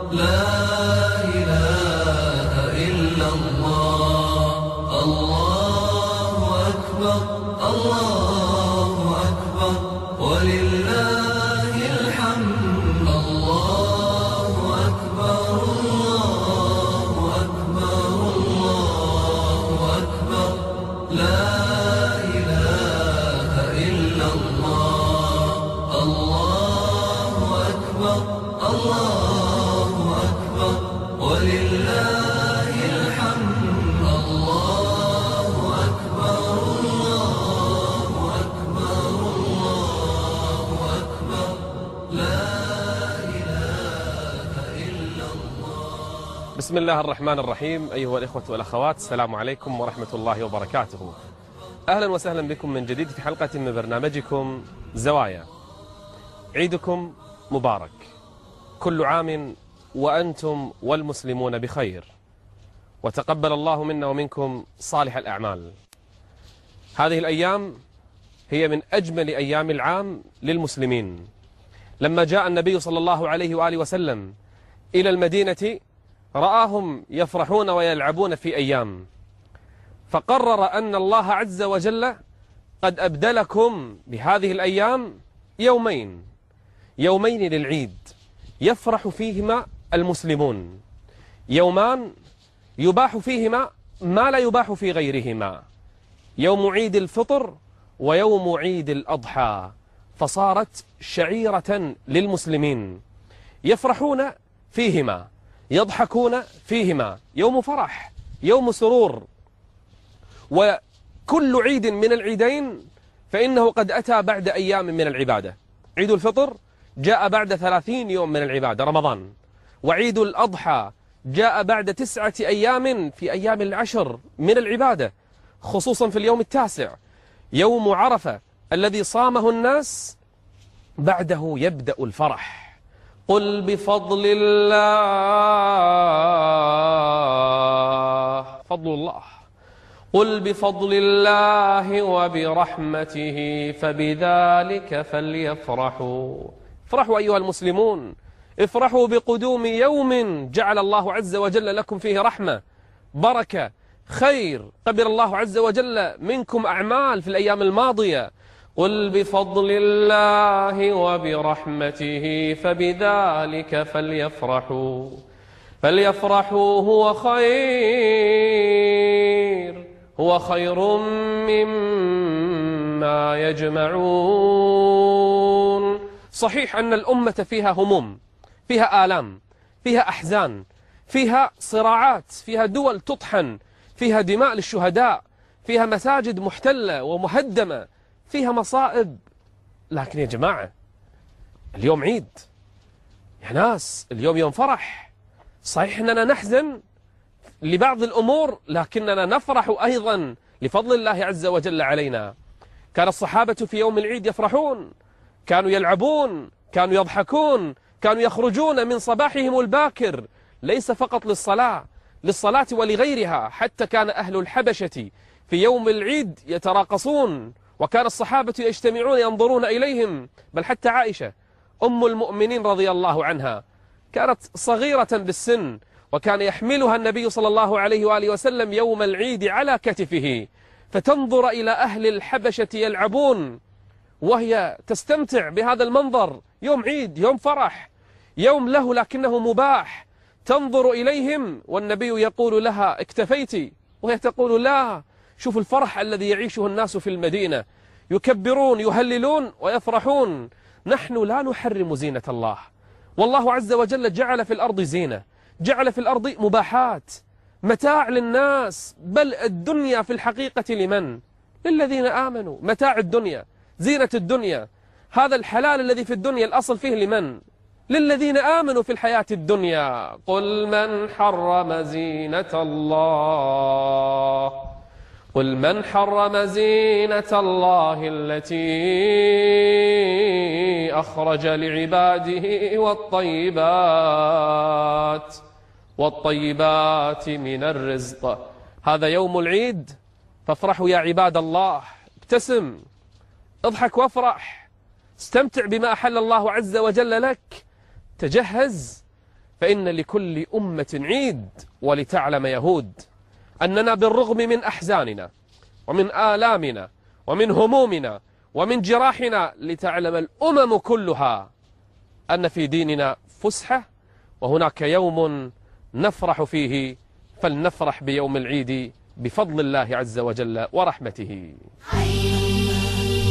لا إله إلا الله. الله أكبر الله أكبر ولله الحمد. الله أكبر الله أكبر الله أكبر. لا إله إلا الله. الله أكبر الله أكبر ولله الحمد. الله أكبر الله أكبر الله أكبر. لا إله إلا الله. بسم الله الرحمن الرحيم. أيها الإخوة والأخوات، السلام عليكم ورحمة الله وبركاته. أهلا وسهلا بكم من جديد في حلقة من برنامجكم زوايا. عيدكم مبارك، كل عام وأنتم والمسلمون بخير، وتقبل الله منا ومنكم صالح الأعمال. هذه الأيام هي من أجمل أيام العام للمسلمين. لما جاء النبي صلى الله عليه وآله وسلم إلى المدينة رآهم يفرحون ويلعبون في أيام، فقرر أن الله عز وجل قد أبدلكم بهذه الأيام يومين للعيد يفرح فيهما المسلمون، يومان يباح فيهما ما لا يباح في غيرهما، يوم عيد الفطر ويوم عيد الأضحى، فصارت شعيرة للمسلمين يفرحون فيهما يضحكون فيهما، يوم فرح يوم سرور. وكل عيد من العيدين فإنه قد أتى بعد أيام من العبادة. عيد الفطر جاء بعد 30 يوم من العبادة رمضان، وعيد الأضحى جاء بعد 9 أيام في أيام العشر من العبادة، خصوصا في اليوم التاسع يوم عرفة الذي صامه الناس، بعده يبدأ الفرح. قل بفضل الله، فضل الله، قل بفضل الله وبرحمته فبذلك فليفرحوا. افرحوا أيها المسلمون، افرحوا بقدوم يوم جعل الله عز وجل لكم فيه رحمة، بركة، خير، قبل الله عز وجل منكم أعمال في الأيام الماضية. قل بفضل الله وبرحمته فبذلك فليفرحوا هو خير مما يجمعون. صحيح أن الأمة فيها هموم، فيها آلام، فيها أحزان، فيها صراعات، فيها دول تطحن، فيها دماء للشهداء، فيها مساجد محتلة ومهدمة، فيها مصائب. لكن يا جماعة اليوم عيد يا ناس، اليوم يوم فرح. صحيح أننا نحزن لبعض الأمور، لكننا نفرح أيضا لفضل الله عز وجل علينا. كان الصحابة في يوم العيد يفرحون، كانوا يلعبون، كانوا يضحكون، كانوا يخرجون من صباحهم الباكر ليس فقط للصلاة ولغيرها. حتى كان أهل الحبشة في يوم العيد يتراقصون، وكان الصحابة يجتمعون ينظرون إليهم. بل حتى عائشة أم المؤمنين رضي الله عنها كانت صغيرة بالسن، وكان يحملها النبي صلى الله عليه وآله وسلم يوم العيد على كتفه، فتنظر إلى أهل الحبشة يلعبون وهي تستمتع بهذا المنظر. يوم عيد، يوم فرح، يوم له لكنه مباح، تنظر إليهم والنبي يقول لها اكتفيت، وهي تقول لا. شوف الفرح الذي يعيشه الناس في المدينة، يكبرون يهللون ويفرحون. نحن لا نحرم زينة الله، والله عز وجل جعل في الأرض زينة، جعل في الأرض مباحات، متاع للناس. بل الدنيا في الحقيقة لمن؟ للذين آمنوا. متاع الدنيا، زينة الدنيا، هذا الحلال الذي في الدنيا الأصل فيه لمن؟ للذين آمنوا في الحياة الدنيا. قل من حرم زينة الله، قل من حرم زينة الله التي أخرج لعباده والطيبات من الرزق. هذا يوم العيد، فافرحوا يا عباد الله، ابتسم، اضحك وافرح، استمتع بما أحل الله عز وجل لك، تجهز فإن لكل أمة عيد ولتعلم يهود أننا بالرغم من أحزاننا ومن آلامنا ومن همومنا ومن جراحنا لتعلم الأمم كلها أن في ديننا فسحة، وهناك يوم نفرح فيه، فلنفرح بيوم العيد بفضل الله عز وجل ورحمته.